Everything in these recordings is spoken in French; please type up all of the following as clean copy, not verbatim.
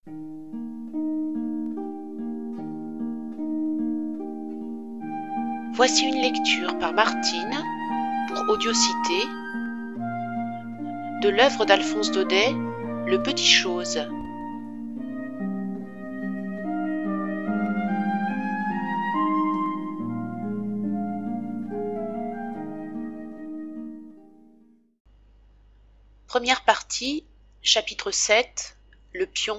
Voici une lecture par Martine pour Audiocité de l'œuvre d'Alphonse Daudet, Le Petit Chose. Première partie, chapitre 7, Le pion.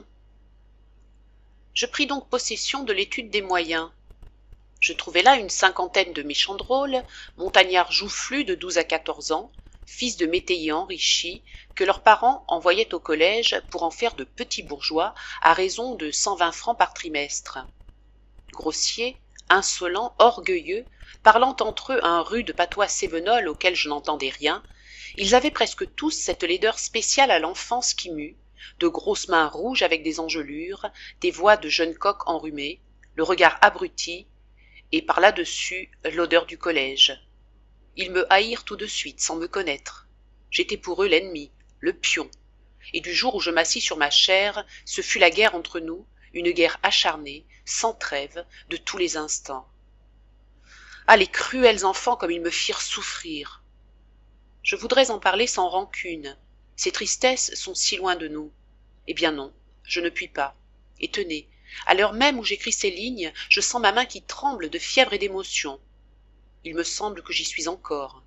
Je pris donc possession de l'étude des moyens. Je trouvai là une cinquantaine de méchants drôles, montagnards joufflus de 12 à 14 ans, fils de métayers enrichis, que leurs parents envoyaient au collège pour en faire de petits bourgeois à raison de 120 francs par trimestre. Grossiers, insolents, orgueilleux, parlant entre eux un rude patois cévenol auquel je n'entendais rien, ils avaient presque tous cette laideur spéciale à l'enfance qui mue, de grosses mains rouges avec des engelures, des voix de jeunes coqs enrhumés, le regard abruti, et par là-dessus l'odeur du collège. Ils me haïrent tout de suite, sans me connaître. J'étais pour eux l'ennemi, le pion, et du jour où je m'assis sur ma chaire, ce fut la guerre entre nous, une guerre acharnée, sans trêve, de tous les instants. Ah, les cruels enfants comme ils me firent souffrir! Je voudrais en parler sans rancune. Ces tristesses sont si loin de nous. Eh bien non, je ne puis pas. Et tenez, à l'heure même où j'écris ces lignes, je sens ma main qui tremble de fièvre et d'émotion. Il me semble que j'y suis encore.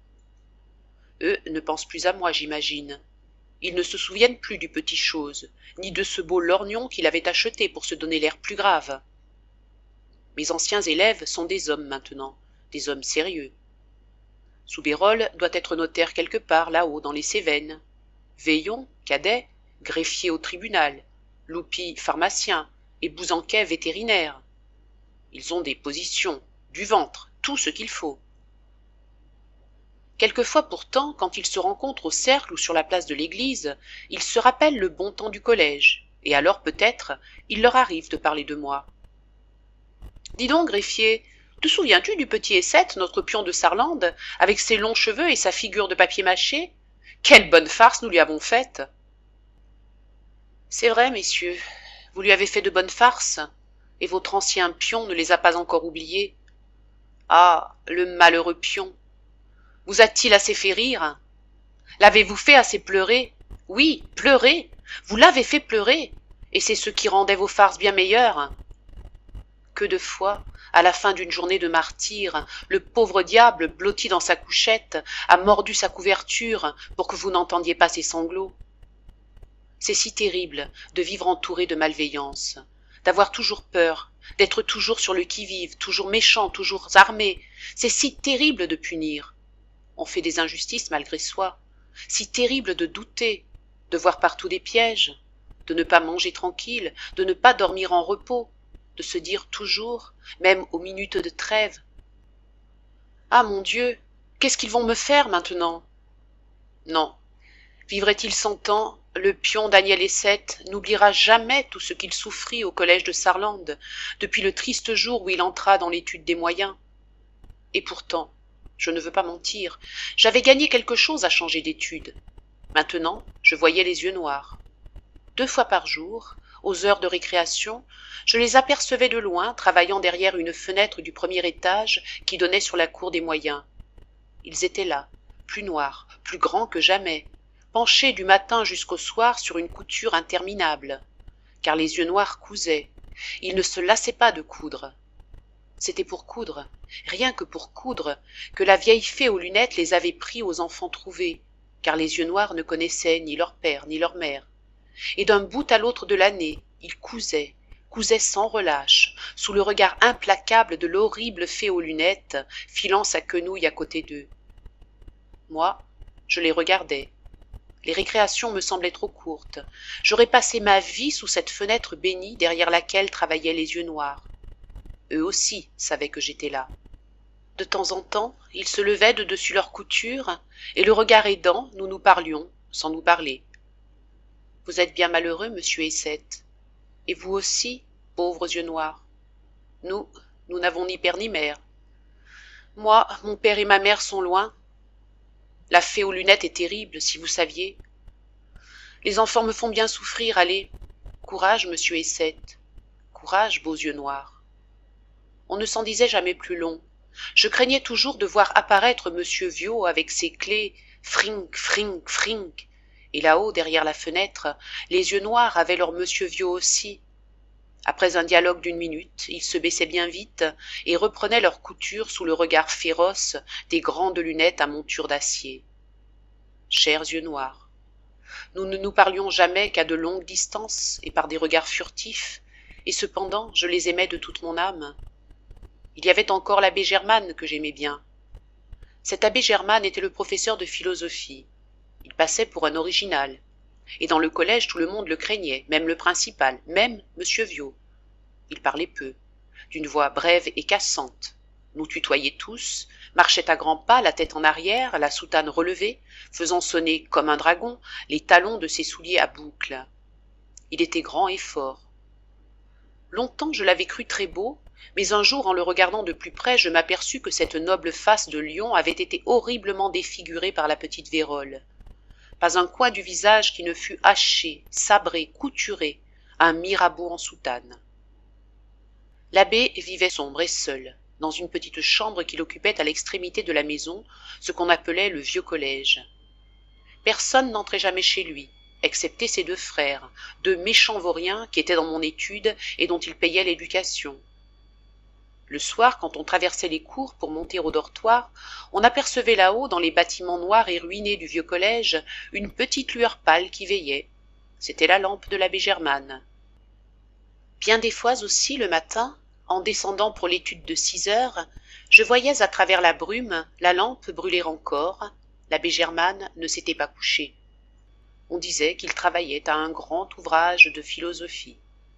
Eux ne pensent plus à moi, j'imagine. Ils ne se souviennent plus du Petit Chose, ni de ce beau lorgnon qu'il avait acheté pour se donner l'air plus grave. Mes anciens élèves sont des hommes maintenant, des hommes sérieux. Soubérol doit être notaire quelque part là-haut dans les Cévennes. Veillon, cadet, greffier au tribunal, Loupi, pharmacien, et Bouzanquet, vétérinaire. Ils ont des positions, du ventre, tout ce qu'il faut. Quelquefois pourtant, quand ils se rencontrent au cercle ou sur la place de l'église, ils se rappellent le bon temps du collège, et alors peut-être il leur arrive de parler de moi. Dis donc, greffier, te souviens-tu du petit Essette, notre pion de Sarlande, avec ses longs cheveux et sa figure de papier mâché? Quelle bonne farce nous lui avons faite! C'est vrai, messieurs, vous lui avez fait de bonnes farces, et votre ancien pion ne les a pas encore oubliées. Ah, le malheureux pion! Vous a-t-il assez fait rire? L'avez-vous fait assez pleurer? Oui, pleurer! Vous l'avez fait pleurer, et c'est ce qui rendait vos farces bien meilleures. Que de fois, à la fin d'une journée de martyre, le pauvre diable, blotti dans sa couchette, a mordu sa couverture pour que vous n'entendiez pas ses sanglots. C'est si terrible de vivre entouré de malveillance, d'avoir toujours peur, d'être toujours sur le qui-vive, toujours méchant, toujours armé. C'est si terrible de punir. On fait des injustices malgré soi. Si terrible de douter, de voir partout des pièges, de ne pas manger tranquille, de ne pas dormir en repos, de se dire toujours, même aux minutes de trêve: ah mon Dieu, qu'est-ce qu'ils vont me faire maintenant? Non, vivrait-il 100 ans, le pion Daniel Essette n'oubliera jamais tout ce qu'il souffrit au collège de Sarlande, depuis le triste jour où il entra dans l'étude des moyens. Et pourtant, je ne veux pas mentir, j'avais gagné quelque chose à changer d'étude. Maintenant, je voyais les yeux noirs. 2 fois par jour, aux heures de récréation, je les apercevais de loin travaillant derrière une fenêtre du premier étage qui donnait sur la cour des moyens. Ils étaient là, plus noirs, plus grands que jamais, penchés du matin jusqu'au soir sur une couture interminable, car les yeux noirs cousaient. Ils ne se lassaient pas de coudre. C'était pour coudre, rien que pour coudre, que la vieille fée aux lunettes les avait pris aux enfants trouvés, car les yeux noirs ne connaissaient ni leur père ni leur mère. Et d'un bout à l'autre de l'année, ils cousaient sans relâche, sous le regard implacable de l'horrible fée aux lunettes, filant sa quenouille à côté d'eux. Moi, je les regardais. Les récréations me semblaient trop courtes. J'aurais passé ma vie sous cette fenêtre bénie derrière laquelle travaillaient les yeux noirs. Eux aussi savaient que j'étais là. De temps en temps, ils se levaient de dessus leur couture, et le regard aidant, nous nous parlions, sans nous parler. Vous êtes bien malheureux, monsieur Essette. Et vous aussi, pauvres yeux noirs. Nous n'avons ni père ni mère. Moi, mon père et ma mère sont loin. La fée aux lunettes est terrible, si vous saviez. Les enfants me font bien souffrir, allez. Courage, monsieur Essette. Courage, beaux yeux noirs. On ne s'en disait jamais plus long. Je craignais toujours de voir apparaître monsieur Viaud avec ses clés, frink, frink, frink. Et là-haut, derrière la fenêtre, les yeux noirs avaient leur monsieur Viaud aussi. Après un dialogue d'1 minute, ils se baissaient bien vite et reprenaient leur couture sous le regard féroce des grandes lunettes à monture d'acier. Chers yeux noirs, nous ne nous parlions jamais qu'à de longues distances et par des regards furtifs, et cependant je les aimais de toute mon âme. Il y avait encore l'abbé Germane que j'aimais bien. Cet abbé Germane était le professeur de philosophie. Il passait pour un original. Et dans le collège, tout le monde le craignait, même le principal, même monsieur Viaud. Il parlait peu, d'une voix brève et cassante, nous tutoyait tous, marchait à grands pas, la tête en arrière, la soutane relevée, faisant sonner, comme un dragon, les talons de ses souliers à boucles. Il était grand et fort. Longtemps je l'avais cru très beau, mais un jour, en le regardant de plus près, je m'aperçus que cette noble face de lion avait été horriblement défigurée par la petite vérole. Pas un coin du visage qui ne fût haché, sabré, couturé, un Mirabeau en soutane. L'abbé vivait sombre et seul, dans une petite chambre qu'il occupait à l'extrémité de la maison, ce qu'on appelait le vieux collège. Personne n'entrait jamais chez lui, excepté ses 2 frères, 2 méchants vauriens qui étaient dans mon étude et dont il payait l'éducation. Le soir, quand on traversait les cours pour monter au dortoir, on apercevait là-haut, dans les bâtiments noirs et ruinés du vieux collège, une petite lueur pâle qui veillait. C'était la lampe de l'abbé Germane. Bien des fois aussi, le matin, en descendant pour l'étude de 6 heures, je voyais à travers la brume la lampe brûler encore. L'abbé Germane ne s'était pas couché. On disait qu'il travaillait à un grand ouvrage de philosophie.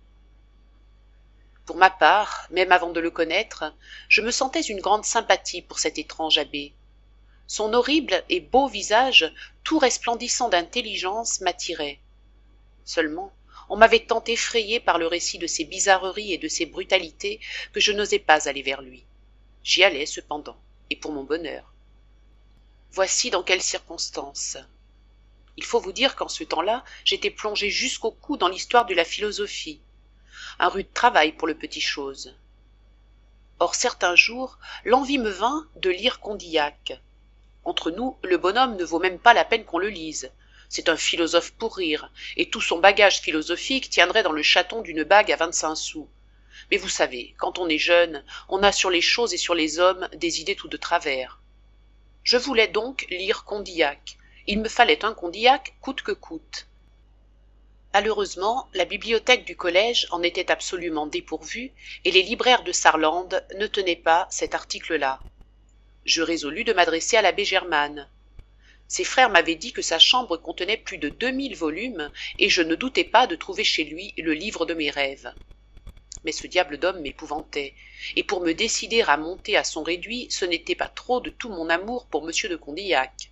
Pour ma part, même avant de le connaître, je me sentais une grande sympathie pour cet étrange abbé. Son horrible et beau visage, tout resplendissant d'intelligence, m'attirait. Seulement, on m'avait tant effrayé par le récit de ses bizarreries et de ses brutalités que je n'osais pas aller vers lui. J'y allais cependant, et pour mon bonheur. Voici dans quelles circonstances. Il faut vous dire qu'en ce temps-là, j'étais plongé jusqu'au cou dans l'histoire de la philosophie. Un rude travail pour le petit chose. Or certains jours, l'envie me vint de lire Condillac. Entre nous, le bonhomme ne vaut même pas la peine qu'on le lise. C'est un philosophe pour rire, et tout son bagage philosophique tiendrait dans le chaton d'une bague à 25 sous. Mais vous savez, quand on est jeune, on a sur les choses et sur les hommes des idées tout de travers. Je voulais donc lire Condillac. Il me fallait un Condillac coûte que coûte. Malheureusement, la bibliothèque du collège en était absolument dépourvue et les libraires de Sarlande ne tenaient pas cet article-là. Je résolus de m'adresser à l'abbé Germane. Ses frères m'avaient dit que sa chambre contenait plus de 2000 volumes et je ne doutais pas de trouver chez lui le livre de mes rêves. Mais ce diable d'homme m'épouvantait, et pour me décider à monter à son réduit, ce n'était pas trop de tout mon amour pour monsieur de Condillac.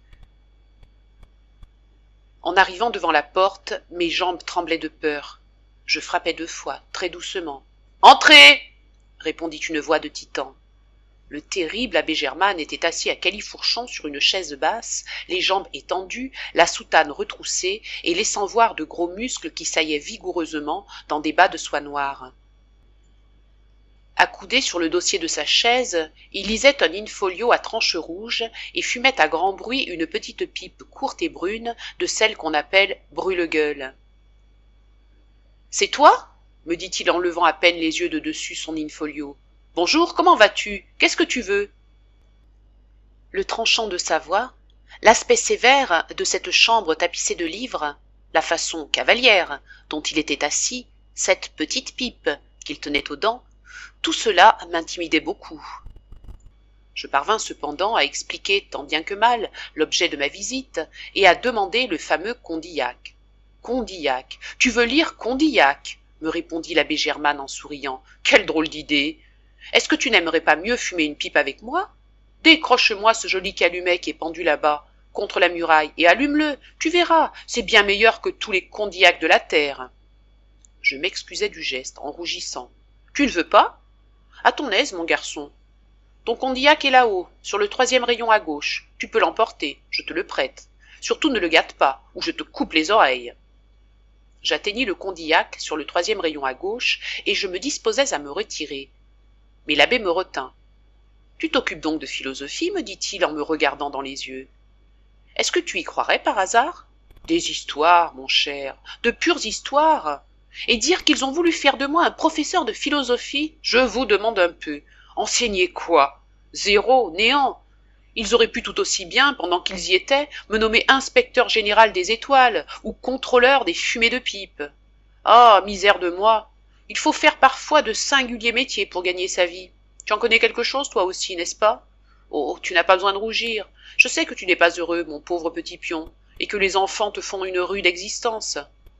En arrivant devant la porte, mes jambes tremblaient de peur. Je frappai 2 fois, très doucement. « Entrez !» répondit une voix de titan. Le terrible abbé Germane était assis à califourchon sur une chaise basse, les jambes étendues, la soutane retroussée et laissant voir de gros muscles qui saillaient vigoureusement dans des bas de soie noire. Accoudé sur le dossier de sa chaise, il lisait un in-folio à tranches rouges et fumait à grand bruit une petite pipe courte et brune de celle qu'on appelle brûle-gueule. « C'est toi ?» me dit-il en levant à peine les yeux de dessus son in-folio. « Bonjour, comment vas-tu? Qu'est-ce que tu veux ?» Le tranchant de sa voix, l'aspect sévère de cette chambre tapissée de livres, la façon cavalière dont il était assis, cette petite pipe qu'il tenait aux dents, tout cela m'intimidait beaucoup. Je parvins cependant à expliquer tant bien que mal l'objet de ma visite et à demander le fameux Condillac. « Condillac, tu veux lire Condillac ?» me répondit l'abbé Germane en souriant. « Quelle drôle d'idée! Est-ce que tu n'aimerais pas mieux fumer une pipe avec moi? Décroche-moi ce joli calumet qui est pendu là-bas, contre la muraille, et allume-le, tu verras, c'est bien meilleur que tous les Condillacs de la terre. » Je m'excusai du geste, en rougissant. « Tu ne veux pas? À ton aise, mon garçon. Ton Condillac est là-haut, sur le 3e rayon à gauche. Tu peux l'emporter, je te le prête. Surtout ne le gâte pas, ou je te coupe les oreilles. » J'atteignis le Condillac sur le 3e rayon à gauche, et je me disposais à me retirer. Mais l'abbé me retint. « Tu t'occupes donc de philosophie, me dit-il en me regardant dans les yeux. Est-ce que tu y croirais par hasard? Des histoires, mon cher, de pures histoires. Et dire qu'ils ont voulu faire de moi un professeur de philosophie, je vous demande un peu. Enseigner quoi? Zéro, néant. Ils auraient pu tout aussi bien, pendant qu'ils y étaient, me nommer inspecteur général des étoiles ou contrôleur des fumées de pipe. Ah, misère de moi! Il faut faire parfois de singuliers métiers pour gagner sa vie. Tu en connais quelque chose, toi aussi, n'est-ce pas? Oh, tu n'as pas besoin de rougir. Je sais que tu n'es pas heureux, mon pauvre petit pion, et que les enfants te font une rude existence.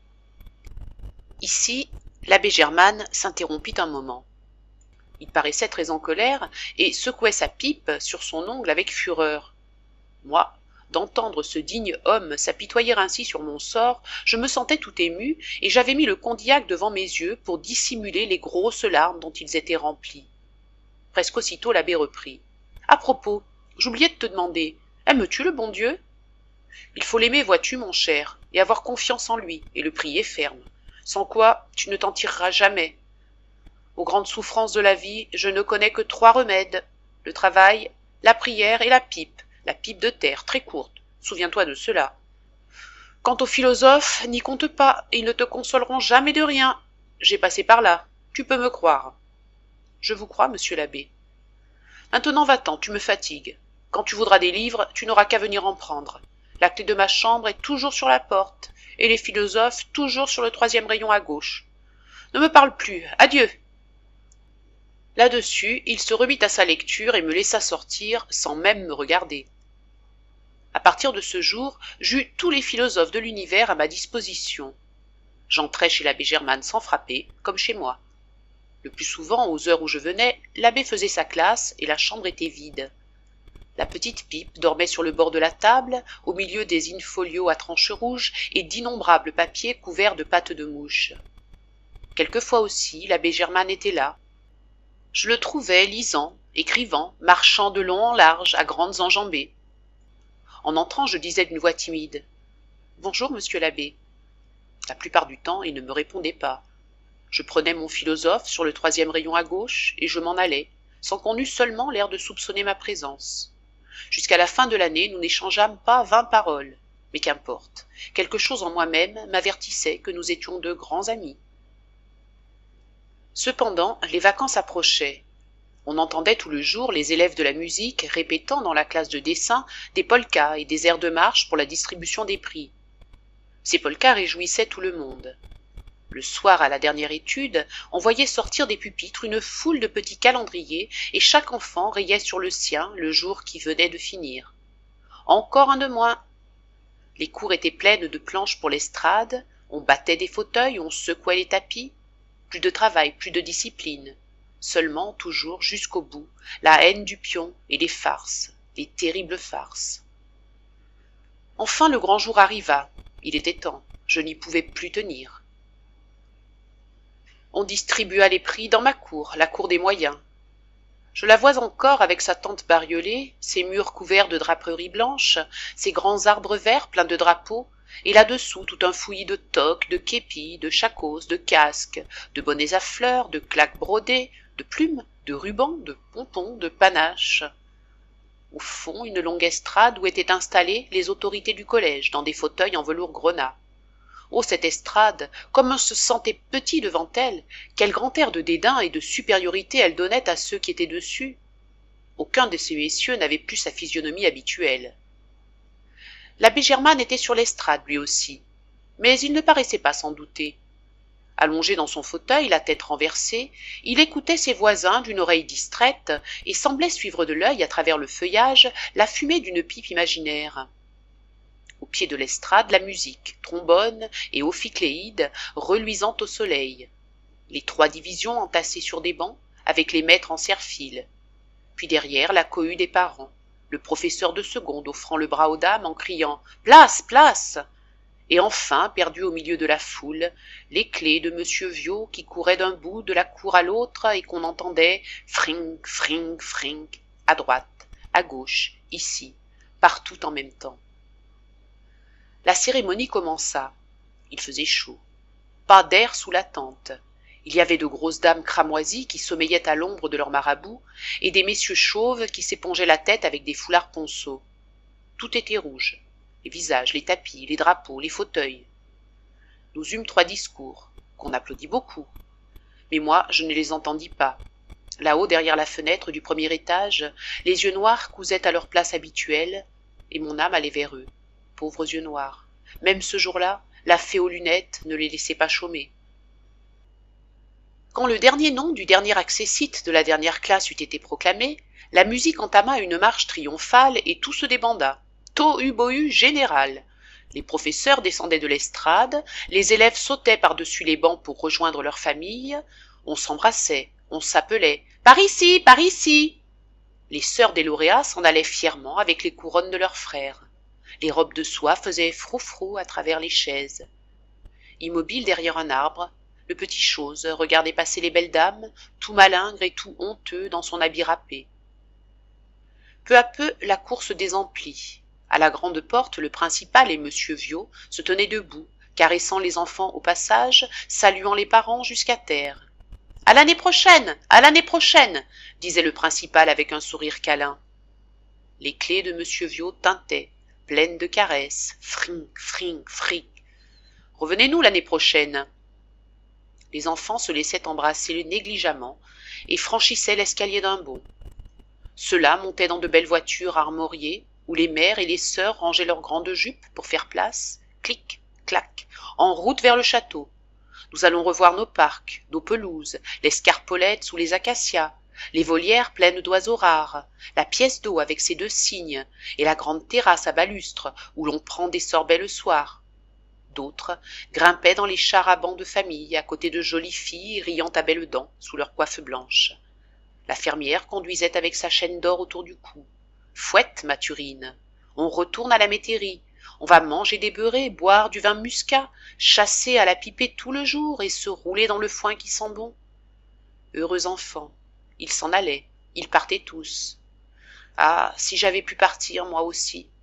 Ici, l'abbé Germane s'interrompit un moment. Il paraissait très en colère et secouait sa pipe sur son ongle avec fureur. Moi, d'entendre ce digne homme s'apitoyer ainsi sur mon sort, je me sentais tout ému et j'avais mis le Condillac devant mes yeux pour dissimuler les grosses larmes dont ils étaient remplis. Presque aussitôt l'abbé reprit. « À propos, j'oubliais de te demander, aimes-tu le bon Dieu? Il faut l'aimer, vois-tu, mon cher, et avoir confiance en lui, et le prier ferme, sans quoi tu ne t'en tireras jamais. Aux grandes souffrances de la vie, je ne connais que 3 remèdes, le travail, la prière et la pipe de terre, très courte, souviens-toi de cela. Quant aux philosophes, n'y compte pas, ils ne te consoleront jamais de rien. J'ai passé par là, tu peux me croire. Je vous crois, monsieur l'abbé. Maintenant va-t'en, tu me fatigues. Quand tu voudras des livres, tu n'auras qu'à venir en prendre. La clé de ma chambre est toujours sur la porte, et les philosophes toujours sur le 3e rayon à gauche. Ne me parle plus, adieu. Là-dessus, il se remit à sa lecture et me laissa sortir sans même me regarder. À partir de ce jour, j'eus tous les philosophes de l'univers à ma disposition. J'entrais chez l'abbé Germane sans frapper, comme chez moi. Le plus souvent, aux heures où je venais, l'abbé faisait sa classe et la chambre était vide. La petite pipe dormait sur le bord de la table, au milieu des in-folios à tranches rouges et d'innombrables papiers couverts de pattes de mouche. Quelquefois aussi, l'abbé Germane était là. Je le trouvais lisant, écrivant, marchant de long en large, à grandes enjambées. En entrant, je disais d'une voix timide « Bonjour, monsieur l'abbé ». La plupart du temps, il ne me répondait pas. Je prenais mon philosophe sur le 3e rayon à gauche et je m'en allais, sans qu'on eût seulement l'air de soupçonner ma présence. Jusqu'à la fin de l'année, nous n'échangeâmes pas 20 paroles. Mais qu'importe, quelque chose en moi-même m'avertissait que nous étions de grands amis. Cependant, les vacances approchaient. On entendait tout le jour les élèves de la musique répétant dans la classe de dessin des polkas et des airs de marche pour la distribution des prix. Ces polkas réjouissaient tout le monde. Le soir, à la dernière étude, on voyait sortir des pupitres une foule de petits calendriers et chaque enfant rayait sur le sien le jour qui venait de finir. Encore un de moins. Les cours étaient pleines de planches pour l'estrade, on battait des fauteuils, on secouait les tapis. Plus de travail, plus de discipline. Seulement, toujours, jusqu'au bout, la haine du pion et les farces, les terribles farces. Enfin, le grand jour arriva. Il était temps, je n'y pouvais plus tenir. On distribua les prix dans ma cour, la cour des moyens. Je la vois encore avec sa tente bariolée, ses murs couverts de draperies blanches, ses grands arbres verts pleins de drapeaux, et là-dessous tout un fouillis de toques, de képis, de chacos, de casques, de bonnets à fleurs, de claques brodées, de plumes, de rubans, de pompons, de panaches. Au fond, une longue estrade où étaient installées les autorités du collège dans des fauteuils en velours grenat. Oh, cette estrade, comme on se sentait petit devant elle, quel grand air de dédain et de supériorité elle donnait à ceux qui étaient dessus. Aucun de ces messieurs n'avait plus sa physionomie habituelle. L'abbé Germane était sur l'estrade lui aussi, mais il ne paraissait pas s'en douter. Allongé dans son fauteuil, la tête renversée, il écoutait ses voisins d'une oreille distraite et semblait suivre de l'œil, à travers le feuillage, la fumée d'une pipe imaginaire. Au pied de l'estrade, la musique, trombone et ophicléide, reluisant au soleil. Les 3 divisions entassées sur des bancs, avec les maîtres en serre-file. Puis derrière, la cohue des parents, le professeur de seconde offrant le bras aux dames en criant « Place, place !» Et enfin, perdu au milieu de la foule, les clés de monsieur Viot qui courait d'un bout de la cour à l'autre et qu'on entendait frink, frink, frink, à droite, à gauche, ici, partout en même temps. La cérémonie commença. Il faisait chaud. pas d'air sous la tente. Il y avait de grosses dames cramoisies qui sommeillaient à l'ombre de leurs marabouts, et des messieurs chauves qui s'épongeaient la tête avec des foulards ponceaux. Tout était rouge, les visages, les tapis, les drapeaux, les fauteuils. Nous eûmes 3 discours, qu'on applaudit beaucoup. Mais moi, je ne les entendis pas. Là-haut, derrière la fenêtre du premier étage, les yeux noirs cousaient à leur place habituelle, et mon âme allait vers eux, pauvres yeux noirs. Même ce jour-là, la fée aux lunettes ne les laissait pas chômer. Quand le dernier nom du dernier accessite de la dernière classe eut été proclamé, la musique entama une marche triomphale et tout se débanda. Tohu-bohu général. Les professeurs descendaient de l'estrade, les élèves sautaient par-dessus les bancs pour rejoindre leurs familles, on s'embrassait, on s'appelait « Par ici, par ici !» Les sœurs des lauréats s'en allaient fièrement avec les couronnes de leurs frères. Les robes de soie faisaient frou-frou à travers les chaises. Immobile derrière un arbre, le petit chose regardait passer les belles dames, tout malingre et tout honteux dans son habit râpé. Peu à peu, la cour se désemplit. À la grande porte, le principal et monsieur Viot se tenaient debout, caressant les enfants au passage, saluant les parents jusqu'à terre. « À l'année prochaine, à l'année prochaine !» disait le principal avec un sourire câlin. Les clés de monsieur Viot tintaient, pleines de caresses. Frink, frink, fric. Revenez-nous l'année prochaine. Les enfants se laissaient embrasser négligemment et franchissaient l'escalier d'un bond. Ceux-là montaient dans de belles voitures armoriées, où les mères et les sœurs rangeaient leurs grandes jupes pour faire place, clic, clac, en route vers le château. Nous allons revoir nos parcs, nos pelouses, les scarpolettes sous les acacias, les volières pleines d'oiseaux rares, la pièce d'eau avec ses 2 cygnes, et la grande terrasse à balustres où l'on prend des sorbets le soir. D'autres grimpaient dans les chars à bancs de famille à côté de jolies filles riant à belles dents sous leurs coiffes blanches. La fermière conduisait avec sa chaîne d'or autour du cou. Fouette, Mathurine, on retourne à la métairie, on va manger des beurrés, boire du vin muscat, chasser à la pipée tout le jour et se rouler dans le foin qui sent bon. Heureux enfants, ils s'en allaient, ils partaient tous. Ah, si j'avais pu partir moi aussi.